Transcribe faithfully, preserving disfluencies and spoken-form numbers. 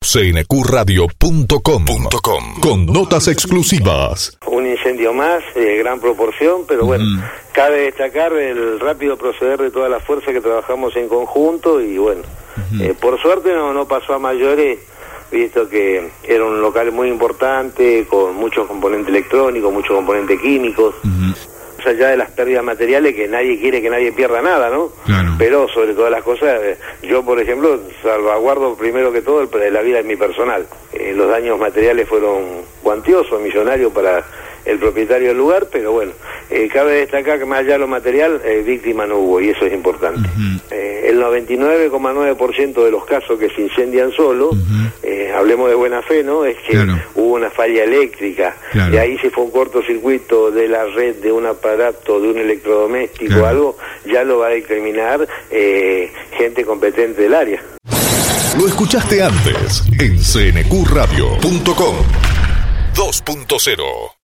C N Q radio punto com con notas exclusivas. Un incendio más, de gran proporción, pero bueno, mm. cabe destacar el rápido proceder de todas las fuerzas que trabajamos en conjunto y bueno, uh-huh. eh, por suerte no, no pasó a mayores, visto que era un local muy importante, con muchos componentes electrónicos, muchos componentes químicos. Uh-huh. Allá de las pérdidas materiales, que nadie quiere que nadie pierda nada, ¿no? Claro. Pero sobre todas las cosas, yo por ejemplo salvaguardo primero que todo el, la vida de mi personal. Eh, los daños materiales fueron cuantiosos, millonarios para el propietario del lugar, pero bueno, eh, cabe destacar que más allá de lo material, eh, víctima no hubo, y eso es importante. Uh-huh. eh, el noventa y nueve coma nueve por ciento de los casos que se incendian solos, uh-huh. eh, hablemos de buena fe, ¿no? Es que claro. hubo una falla eléctrica, claro. y ahí si fue un cortocircuito de la red, de un aparato, de un electrodoméstico, claro. algo, ya lo va a determinar eh, gente competente del área. Lo escuchaste antes en C N Q radio punto com dos punto cero.